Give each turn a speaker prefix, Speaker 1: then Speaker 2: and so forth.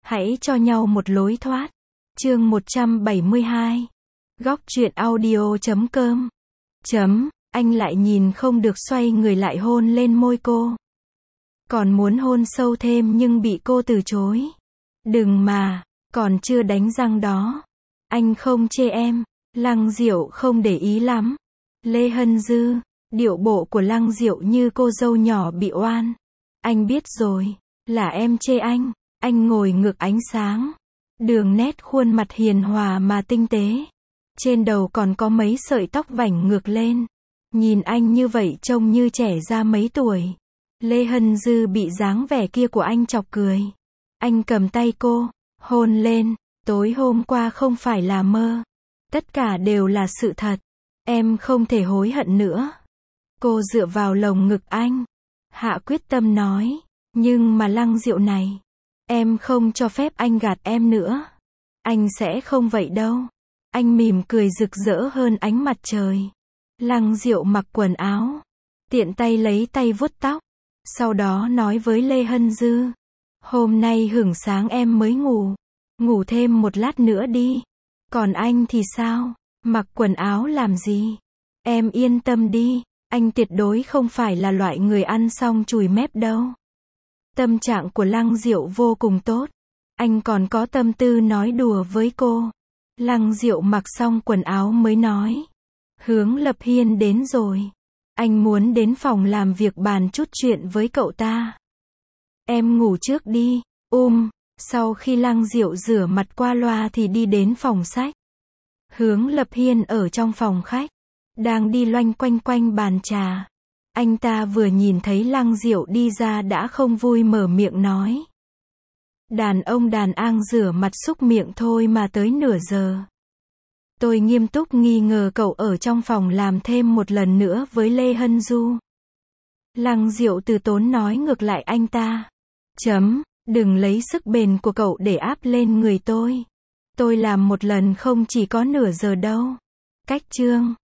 Speaker 1: Hãy cho nhau một lối thoát. Chương 172. Góc truyện audio.com. Anh lại nhìn không được xoay người lại hôn lên môi cô. Còn muốn hôn sâu thêm nhưng bị cô từ chối. Đừng mà, còn chưa đánh răng đó. Anh không chê em. Lăng Diệu không để ý lắm. Lê Hân Dư, điệu bộ của Lăng Diệu như cô dâu nhỏ bị oan. Anh biết rồi, là em chê anh. Anh ngồi ngược ánh sáng. Đường nét khuôn mặt hiền hòa mà tinh tế. Trên đầu còn có mấy sợi tóc vảnh ngược lên. Nhìn anh như vậy trông như trẻ ra mấy tuổi. Lê Hân Dư bị dáng vẻ kia của anh chọc cười. Anh cầm tay cô, hôn lên. Tối hôm qua không phải là mơ. Tất cả đều là sự thật. Em không thể hối hận nữa. Cô dựa vào lồng ngực anh. Hạ quyết tâm nói. Nhưng mà Lăng Diệu này. Em không cho phép anh gạt em nữa. Anh sẽ không vậy đâu. Anh mỉm cười rực rỡ hơn ánh mặt trời. Lăng Diệu mặc quần áo. Tiện tay lấy tay vuốt tóc. Sau đó nói với Lê Hân Dư. Hôm nay hửng sáng em mới ngủ. Ngủ thêm một lát nữa đi. Còn anh thì sao? Mặc quần áo làm gì? Em yên tâm đi. Anh tuyệt đối không phải là loại người ăn xong chùi mép đâu. Tâm trạng của Lăng Diệu vô cùng tốt. Anh còn có tâm tư nói đùa với cô. Lăng Diệu mặc xong quần áo mới nói. Hướng Lập Hiên đến rồi. Anh muốn đến phòng làm việc bàn chút chuyện với cậu ta. Em ngủ trước đi. Sau khi Lăng Diệu rửa mặt qua loa thì đi đến phòng sách. Hướng Lập Hiên ở trong phòng khách. Đang đi loanh quanh quanh bàn trà. Anh ta vừa nhìn thấy Lăng Diệu đi ra đã không vui mở miệng nói. Đàn ông đàn ang rửa mặt xúc miệng thôi mà tới nửa giờ. Tôi nghiêm túc nghi ngờ cậu ở trong phòng làm thêm một lần nữa với Lê Hân Du. Lăng Diệu từ tốn nói ngược lại anh ta. Đừng lấy sức bền của cậu để áp lên người tôi. Tôi làm một lần không chỉ có nửa giờ đâu. Cách chương